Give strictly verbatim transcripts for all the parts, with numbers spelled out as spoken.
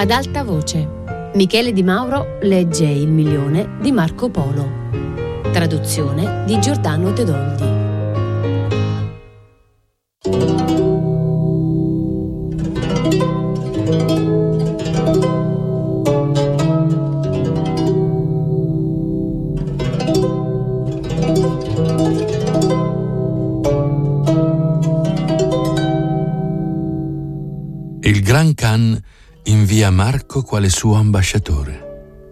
ad alta voce. Michele Di Mauro legge Il milione di Marco Polo. Traduzione di Giordano Tedoldi. Il Gran Khan invia Marco quale suo ambasciatore.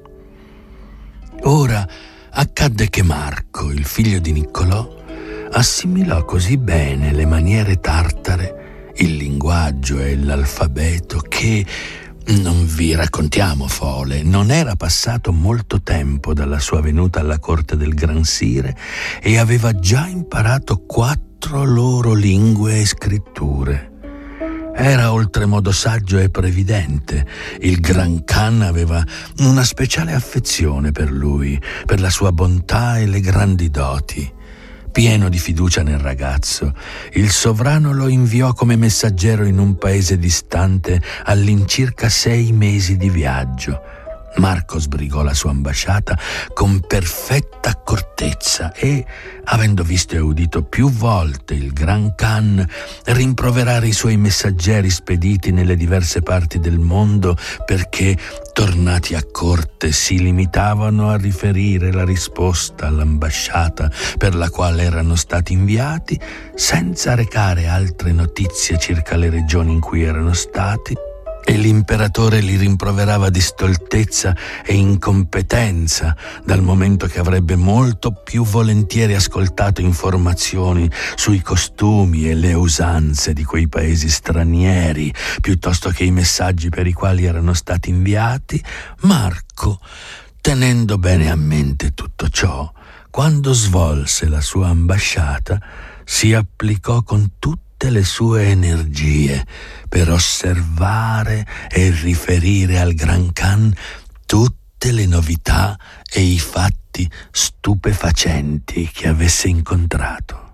Ora accadde che Marco, il figlio di Niccolò, assimilò così bene le maniere tartare, il linguaggio e l'alfabeto che, non vi raccontiamo fole, non era passato molto tempo dalla sua venuta alla corte del Gran Sire e aveva già imparato quattro loro lingue e scritture. Era oltremodo saggio e previdente. Il Gran Khan aveva una speciale affezione per lui, per la sua bontà e le grandi doti. Pieno di fiducia nel ragazzo, il sovrano lo inviò come messaggero in un paese distante all'incirca sei mesi di viaggio. Marco sbrigò la sua ambasciata con perfetta accortezza e, avendo visto e udito più volte il Gran Khan rimproverare i suoi messaggeri spediti nelle diverse parti del mondo perché, tornati a corte, si limitavano a riferire la risposta all'ambasciata per la quale erano stati inviati, senza recare altre notizie circa le regioni in cui erano stati, e l'imperatore li rimproverava di stoltezza e incompetenza, dal momento che avrebbe molto più volentieri ascoltato informazioni sui costumi e le usanze di quei paesi stranieri, piuttosto che i messaggi per i quali erano stati inviati. Marco, tenendo bene a mente tutto ciò, quando svolse la sua ambasciata, si applicò con tutte le sue energie per osservare e riferire al Gran Khan tutte le novità e i fatti stupefacenti che avesse incontrato.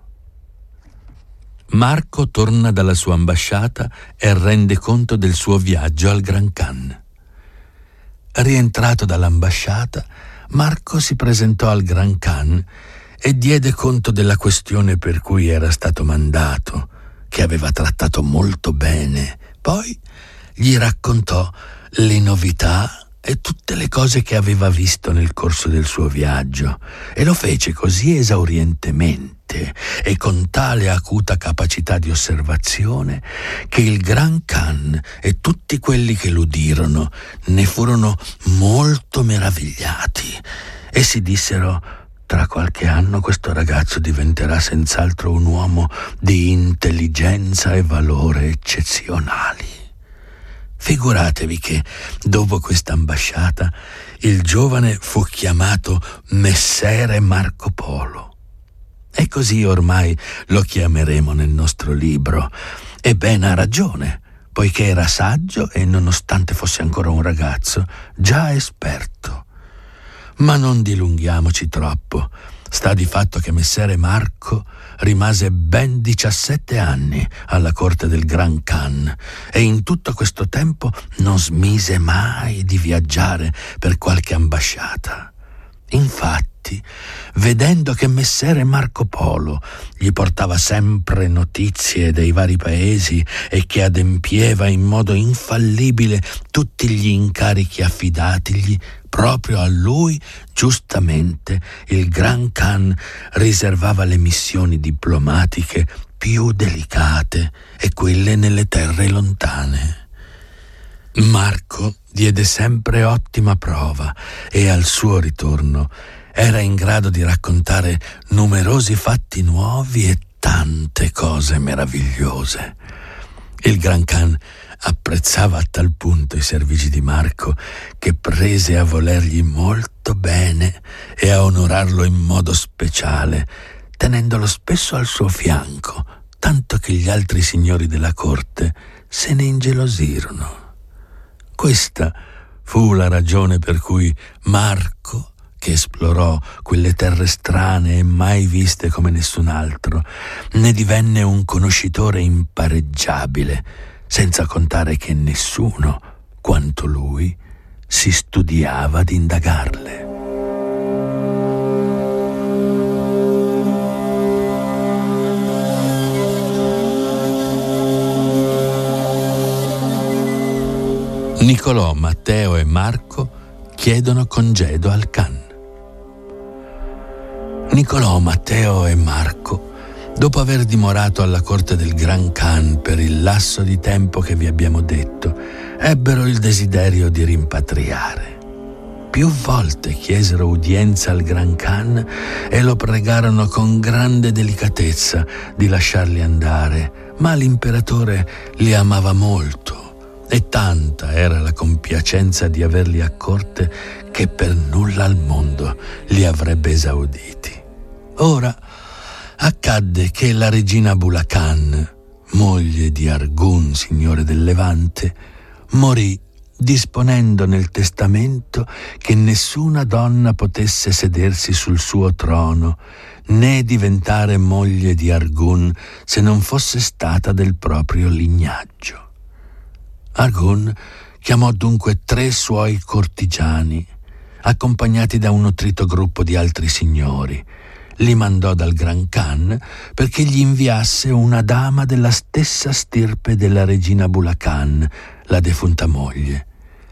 Marco torna dalla sua ambasciata e rende conto del suo viaggio al Gran Khan. Rientrato dall'ambasciata, Marco si presentò al Gran Khan e diede conto della questione per cui era stato mandato, che aveva trattato molto bene. Poi gli raccontò le novità e tutte le cose che aveva visto nel corso del suo viaggio, e lo fece così esaurientemente e con tale acuta capacità di osservazione che il Gran Khan e tutti quelli che l'udirono ne furono molto meravigliati e si dissero: tra qualche anno questo ragazzo diventerà senz'altro un uomo di intelligenza e valore eccezionali. Figuratevi che, dopo questa ambasciata, il giovane fu chiamato Messere Marco Polo. E così ormai lo chiameremo nel nostro libro. E ben ha ragione, poiché era saggio e, nonostante fosse ancora un ragazzo, già esperto. Ma non dilunghiamoci troppo. Sta di fatto che Messere Marco rimase ben diciassette anni alla corte del Gran Khan e in tutto questo tempo non smise mai di viaggiare per qualche ambasciata. Infatti, vedendo che Messere Marco Polo gli portava sempre notizie dei vari paesi e che adempieva in modo infallibile tutti gli incarichi affidatigli, proprio a lui, giustamente, il Gran Khan riservava le missioni diplomatiche più delicate e quelle nelle terre lontane. Marco diede sempre ottima prova e al suo ritorno era in grado di raccontare numerosi fatti nuovi e tante cose meravigliose. Il Gran Khan apprezzava a tal punto i servigi di Marco che prese a volergli molto bene e a onorarlo in modo speciale, tenendolo spesso al suo fianco, tanto che gli altri signori della corte se ne ingelosirono. Questa fu la ragione per cui Marco, che esplorò quelle terre strane e mai viste come nessun altro, ne divenne un conoscitore impareggiabile, senza contare che nessuno, quanto lui si studiava ad indagarle. Niccolò, Matteo e Marco chiedono congedo al Khan. Niccolò, Matteo e Marco, dopo aver dimorato alla corte del Gran Khan per il lasso di tempo che vi abbiamo detto, ebbero il desiderio di rimpatriare. Più volte chiesero udienza al Gran Khan e lo pregarono con grande delicatezza di lasciarli andare, ma l'imperatore li amava molto e tanta era la compiacenza di averli a corte che per nulla al mondo li avrebbe esauditi. Ora accadde che la regina Bulacan, moglie di Arghun, signore del Levante, morì disponendo nel testamento che nessuna donna potesse sedersi sul suo trono né diventare moglie di Arghun se non fosse stata del proprio lignaggio. Arghun chiamò dunque tre suoi cortigiani, accompagnati da un nutrito gruppo di altri signori. Li mandò dal Gran Khan perché gli inviasse una dama della stessa stirpe della regina Bulacan, la defunta moglie.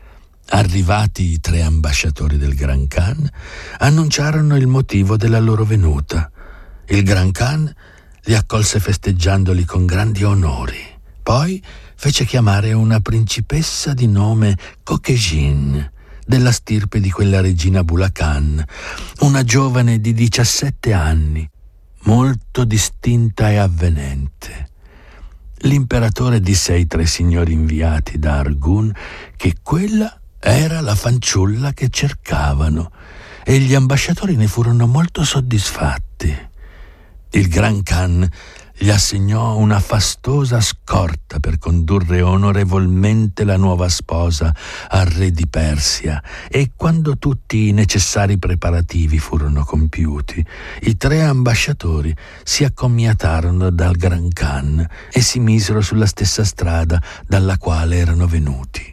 Arrivati i tre ambasciatori del Gran Khan, annunciarono il motivo della loro venuta. Il Gran Khan li accolse festeggiandoli con grandi onori. Poi fece chiamare una principessa di nome Kokejin, della stirpe di quella regina Bulacan, una giovane di diciassette anni, molto distinta e avvenente. L'imperatore disse ai tre signori inviati da Arghun che quella era la fanciulla che cercavano e gli ambasciatori ne furono molto soddisfatti. Il Gran Khan gli assegnò una fastosa scorta per condurre onorevolmente la nuova sposa al re di Persia, e quando tutti i necessari preparativi furono compiuti, i tre ambasciatori si accomiatarono dal Gran Khan e si misero sulla stessa strada dalla quale erano venuti.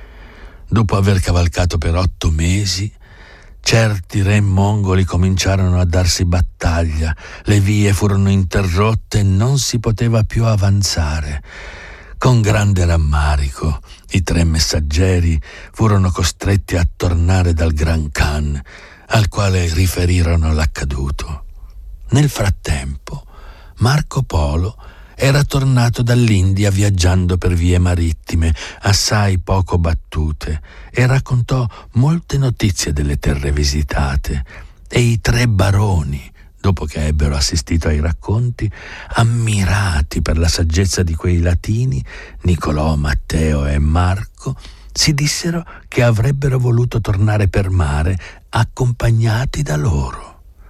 Dopo aver cavalcato per otto mesi, certi re mongoli cominciarono a darsi battaglia, le vie furono interrotte e non si poteva più avanzare. Con grande rammarico, i tre messaggeri furono costretti a tornare dal Gran Khan, al quale riferirono l'accaduto. Nel frattempo, Marco Polo era tornato dall'India viaggiando per vie marittime assai poco battute e raccontò molte notizie delle terre visitate, e i tre baroni, dopo che ebbero assistito ai racconti, ammirati per la saggezza di quei latini, Niccolò, Matteo e Marco, si dissero che avrebbero voluto tornare per mare accompagnati da loro.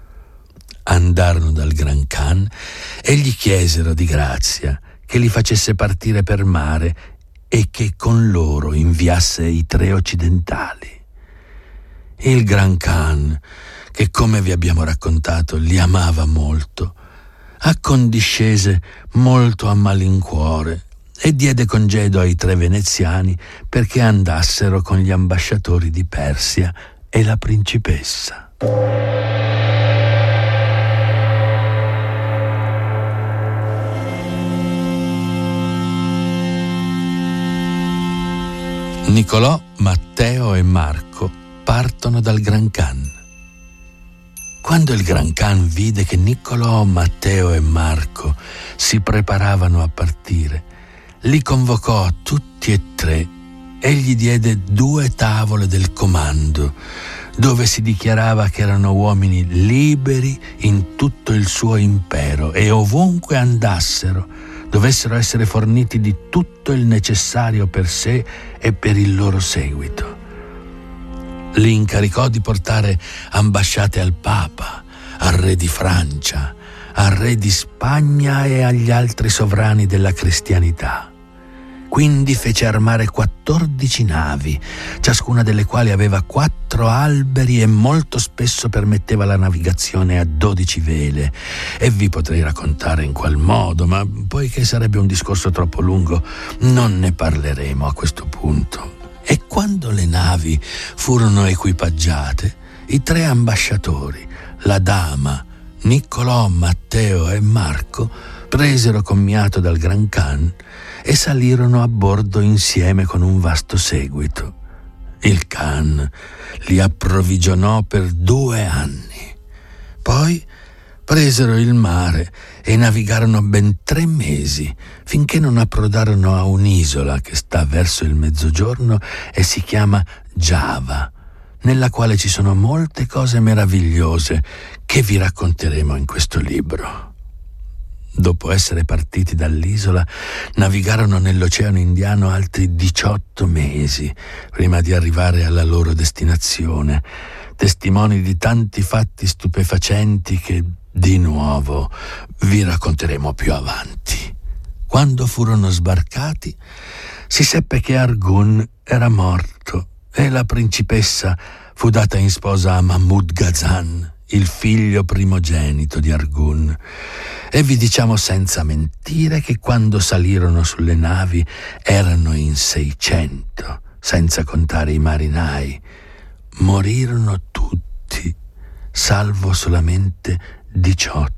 Andarono dal Gran Khan e gli chiesero di grazia che li facesse partire per mare e che con loro inviasse i tre occidentali. Il Gran Khan, che come vi abbiamo raccontato li amava molto, accondiscese molto a malincuore e diede congedo ai tre veneziani perché andassero con gli ambasciatori di Persia e la principessa. Niccolò, Matteo e Marco partono dal Gran Khan. Quando il Gran Khan vide che Niccolò, Matteo e Marco si preparavano a partire, li convocò tutti e tre e gli diede due tavole del comando, dove si dichiarava che erano uomini liberi in tutto il suo impero e ovunque andassero dovessero essere forniti di tutto il necessario per sé e per il loro seguito. Li incaricò di portare ambasciate al Papa, al re di Francia, al re di Spagna e agli altri sovrani della cristianità. Quindi fece armare quattordici navi, ciascuna delle quali aveva quattro alberi e molto spesso permetteva la navigazione a dodici vele. E vi potrei raccontare in qual modo, ma poiché sarebbe un discorso troppo lungo, non ne parleremo a questo punto. E quando le navi furono equipaggiate, i tre ambasciatori, la dama, Niccolò, Matteo e Marco, presero commiato dal Gran Khan e salirono a bordo insieme con un vasto seguito. Il Khan li approvvigionò per due anni. Poi presero il mare e navigarono ben tre mesi, finché non approdarono a un'isola che sta verso il mezzogiorno e si chiama Giava, nella quale ci sono molte cose meravigliose che vi racconteremo in questo libro. Dopo essere partiti dall'isola, navigarono nell'Oceano Indiano altri diciotto mesi prima di arrivare alla loro destinazione, testimoni di tanti fatti stupefacenti che, di nuovo, vi racconteremo più avanti. Quando furono sbarcati, si seppe che Arghun era morto e la principessa fu data in sposa a Mahmud Ghazan, il figlio primogenito di Arghun. E vi diciamo senza mentire che quando salirono sulle navi erano in seicento, senza contare i marinai. Morirono tutti, salvo solamente diciotto.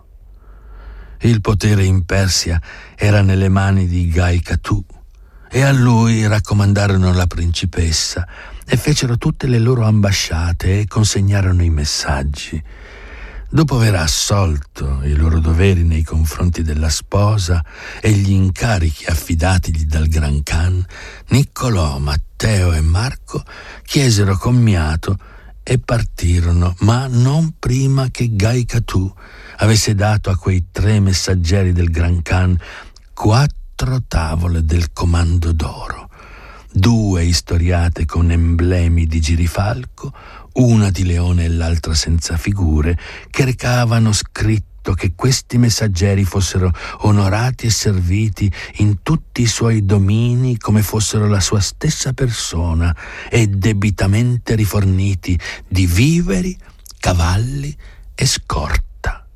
Il potere in Persia era nelle mani di Gai Katu e a lui raccomandarono la principessa e fecero tutte le loro ambasciate e consegnarono i messaggi. Dopo aver assolto i loro doveri nei confronti della sposa e gli incarichi affidatigli dal Gran Khan, Niccolò, Matteo e Marco chiesero commiato e partirono, ma non prima che Gai Katu avesse dato a quei tre messaggeri del Gran Khan quattro tavole del comando d'oro, due istoriate con emblemi di girifalco, una di leone e l'altra senza figure, che recavano scritto che questi messaggeri fossero onorati e serviti in tutti i suoi domini come fossero la sua stessa persona e debitamente riforniti di viveri, cavalli e scorta.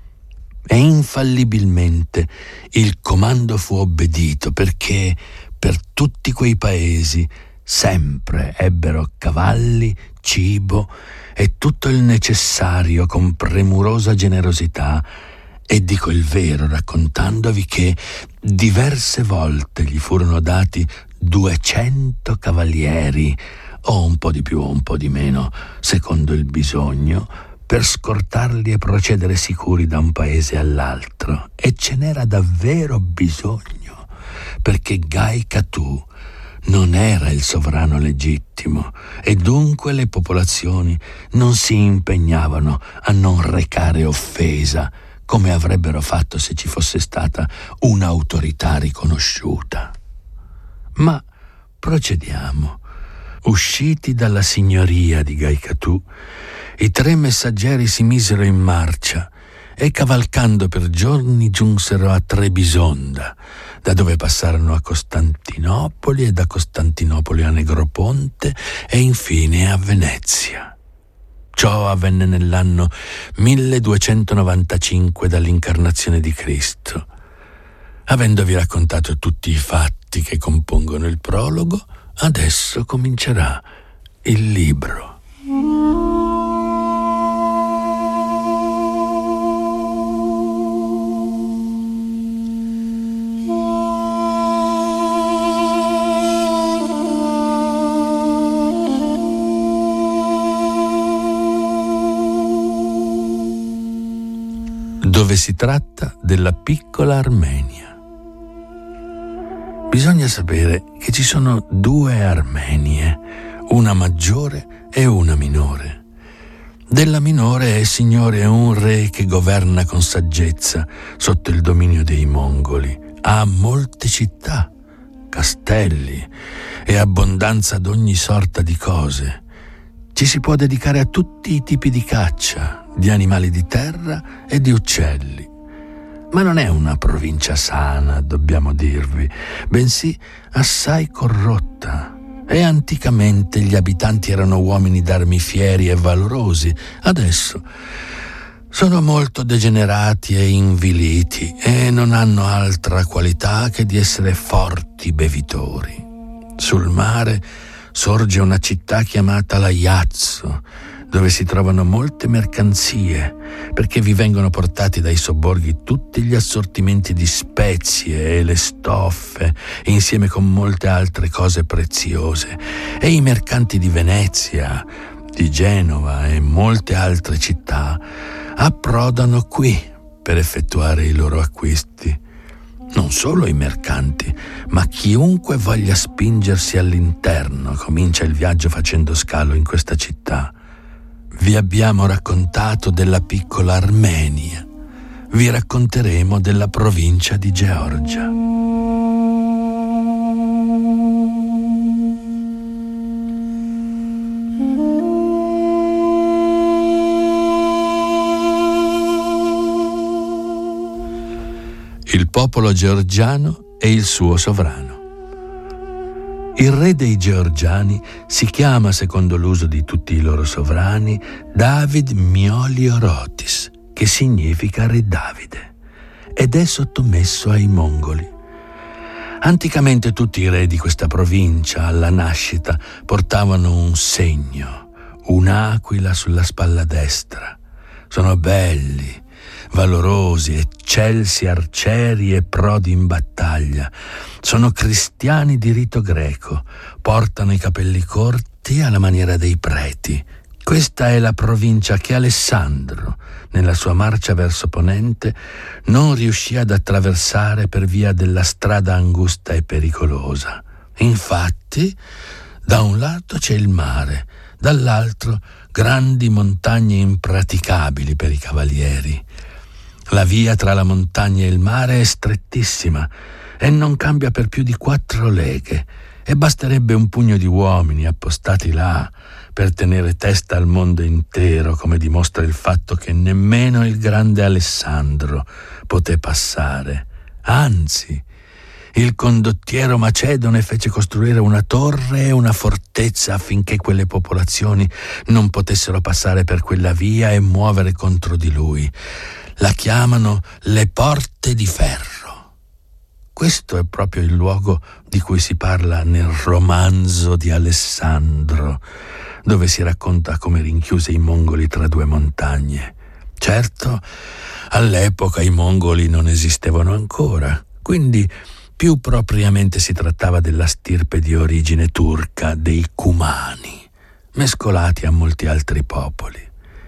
E infallibilmente il comando fu obbedito, perché per tutti quei paesi sempre ebbero cavalli, cibo e tutto il necessario con premurosa generosità, e dico il vero raccontandovi che diverse volte gli furono dati duecento cavalieri, o un po' di più o un po' di meno, secondo il bisogno, per scortarli e procedere sicuri da un paese all'altro. E ce n'era davvero bisogno, perché Gai Katu non era il sovrano legittimo e dunque le popolazioni non si impegnavano a non recare offesa come avrebbero fatto se ci fosse stata un'autorità riconosciuta. Ma procediamo. Usciti dalla signoria di Gai Katu, i tre messaggeri si misero in marcia e cavalcando per giorni giunsero a Trebisonda, da dove passarono a Costantinopoli e da Costantinopoli a Negroponte e infine a Venezia. Ciò avvenne nell'anno milleduecentonovantacinque dall'incarnazione di Cristo. Avendovi raccontato tutti i fatti che compongono il prologo, adesso comincerà il libro. Dove si tratta della piccola Armenia. Bisogna sapere che ci sono due Armenie, una maggiore e una minore. Della minore è signore un re che governa con saggezza sotto il dominio dei mongoli. Ha molte città, castelli e abbondanza d'ogni sorta di cose. Ci si può dedicare a tutti i tipi di caccia, di animali di terra e di uccelli. Ma non è una provincia sana, dobbiamo dirvi, bensì assai corrotta. E anticamente gli abitanti erano uomini d'armi fieri e valorosi. Adesso sono molto degenerati e inviliti e non hanno altra qualità che di essere forti bevitori. Sul mare sorge una città chiamata Laiazzo, dove si trovano molte mercanzie, perché vi vengono portati dai sobborghi tutti gli assortimenti di spezie e le stoffe, insieme con molte altre cose preziose. E i mercanti di Venezia, di Genova e molte altre città approdano qui per effettuare i loro acquisti. Non solo i mercanti, ma chiunque voglia spingersi all'interno comincia il viaggio facendo scalo in questa città. Vi abbiamo raccontato della piccola Armenia, vi racconteremo della provincia di Georgia. Il popolo georgiano e il suo sovrano. Il re dei georgiani si chiama, secondo l'uso di tutti i loro sovrani, David Mioliorotis, che significa re Davide, ed è sottomesso ai mongoli. Anticamente tutti i re di questa provincia, alla nascita, portavano un segno, un'aquila sulla spalla destra. Sono belli, valorosi, eccelsi arcieri e prodi in battaglia. Sono cristiani di rito greco, portano i capelli corti alla maniera dei preti. Questa è la provincia che Alessandro, nella sua marcia verso ponente, non riuscì ad attraversare per via della strada angusta e pericolosa. Infatti, da un lato c'è il mare, dall'altro grandi montagne impraticabili per i cavalieri. La via tra la montagna e il mare è strettissima e non cambia per più di quattro leghe, e basterebbe un pugno di uomini appostati là per tenere testa al mondo intero, come dimostra il fatto che nemmeno il grande Alessandro poté passare. Anzi, il condottiero macedone fece costruire una torre e una fortezza affinché quelle popolazioni non potessero passare per quella via e muovere contro di lui. La chiamano le Porte di Ferro. Questo è proprio il luogo di cui si parla nel romanzo di Alessandro, dove si racconta come rinchiuse i mongoli tra due montagne. Certo, all'epoca i mongoli non esistevano ancora, quindi più propriamente si trattava della stirpe di origine turca dei Cumani, mescolati a molti altri popoli.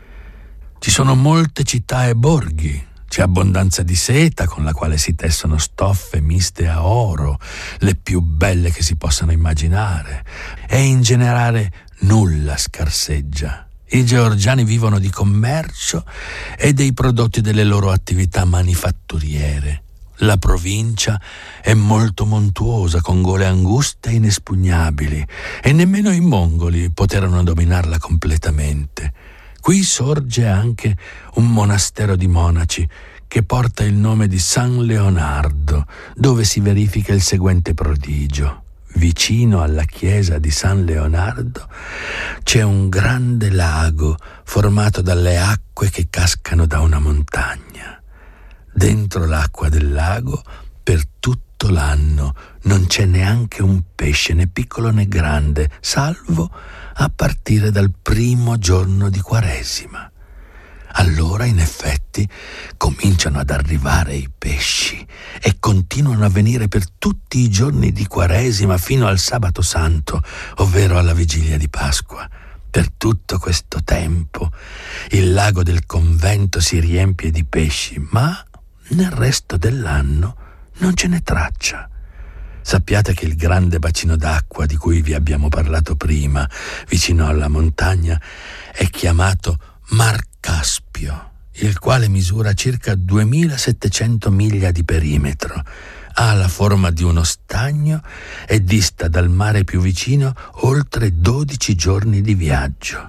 Ci sono molte città e borghi, c'è abbondanza di seta con la quale si tessono stoffe miste a oro, le più belle che si possano immaginare, e in generale nulla scarseggia. I georgiani vivono di commercio e dei prodotti delle loro attività manifatturiere. La provincia è molto montuosa, con gole anguste e inespugnabili, e nemmeno i mongoli poterono dominarla completamente. Qui sorge anche un monastero di monaci che porta il nome di San Leonardo, dove si verifica il seguente prodigio. Vicino alla chiesa di San Leonardo c'è un grande lago formato dalle acque che cascano da una montagna. Dentro l'acqua del lago, per tutto l'anno, non c'è neanche un pesce, né piccolo né grande, salvo a partire dal primo giorno di Quaresima. Allora, in effetti, cominciano ad arrivare i pesci e continuano a venire per tutti i giorni di Quaresima fino al Sabato Santo, ovvero alla vigilia di Pasqua. Per tutto questo tempo il lago del convento si riempie di pesci, ma nel resto dell'anno non ce n'è traccia. Sappiate che il grande bacino d'acqua di cui vi abbiamo parlato prima, vicino alla montagna, è chiamato Mar Caspio, il quale misura circa duemilasettecento miglia di perimetro, ha la forma di uno stagno e dista dal mare più vicino oltre dodici giorni di viaggio.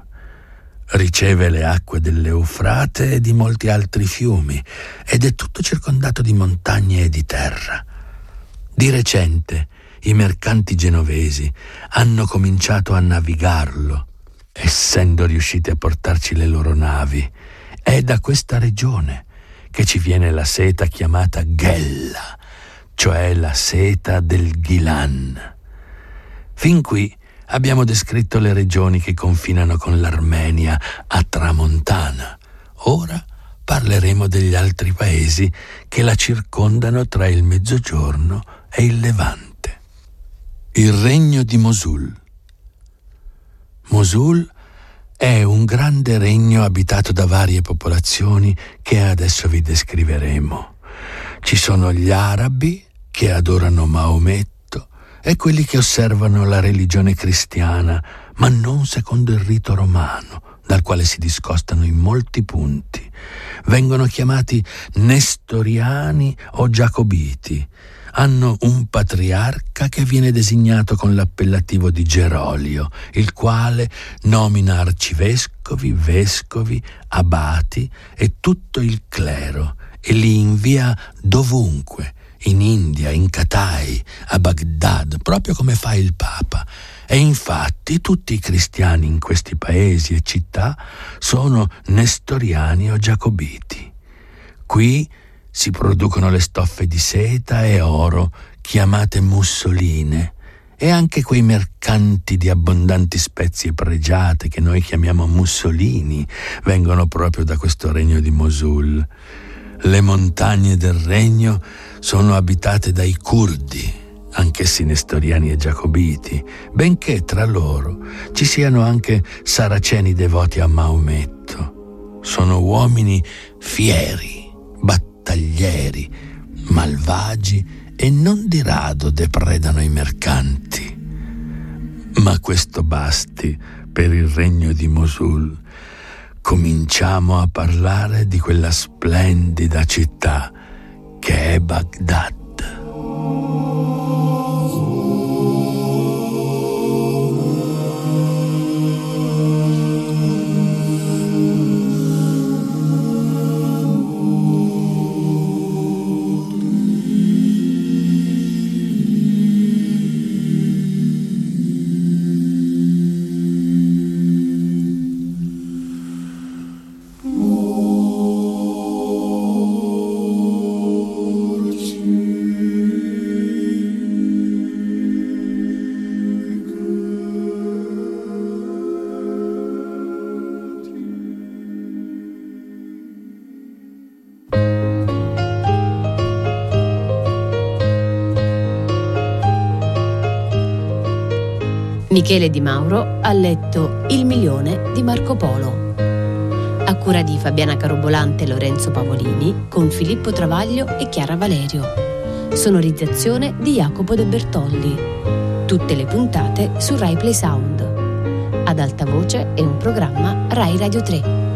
Riceve le acque dell'Eufrate e di molti altri fiumi ed è tutto circondato di montagne e di terra. Di recente i mercanti genovesi hanno cominciato a navigarlo, essendo riusciti a portarci le loro navi. È da questa regione che ci viene la seta chiamata ghella, cioè la seta del Ghilan. Fin qui abbiamo descritto le regioni che confinano con l'Armenia a tramontana. Ora parleremo degli altri paesi che la circondano tra il Mezzogiorno e il Levante. Il regno di Mosul. Mosul è un grande regno abitato da varie popolazioni che adesso vi descriveremo. Ci sono gli arabi che adorano Maometto e quelli che osservano la religione cristiana, ma non secondo il rito romano, dal quale si discostano in molti punti. Vengono chiamati nestoriani o giacobiti. Hanno un patriarca che viene designato con l'appellativo di Gerolio, il quale nomina arcivescovi, vescovi, abati e tutto il clero e li invia dovunque, in India, in Catai, a Baghdad, proprio come fa il Papa. E infatti tutti i cristiani in questi paesi e città sono nestoriani o giacobiti. Qui si producono le stoffe di seta e oro chiamate mussoline e anche quei mercanti di abbondanti spezie pregiate che noi chiamiamo mussolini vengono proprio da questo regno di Mosul. Le montagne del regno sono abitate dai curdi, anch'essi nestoriani e giacobiti, benché tra loro ci siano anche saraceni devoti a Maometto. Sono uomini fieri, battaglieri, malvagi e non di rado depredano i mercanti. Ma questo basti per il regno di Mosul. Cominciamo a parlare di quella splendida città che è Baghdad. Michele Di Mauro ha letto Il milione di Marco Polo. A cura di Fabiana Carobolante e Lorenzo Pavolini, con Filippo Travaglio e Chiara Valerio. Sonorizzazione di Jacopo De Bertoldi. Tutte le puntate su Rai Play Sound. Ad alta voce è un programma Rai Radio tre.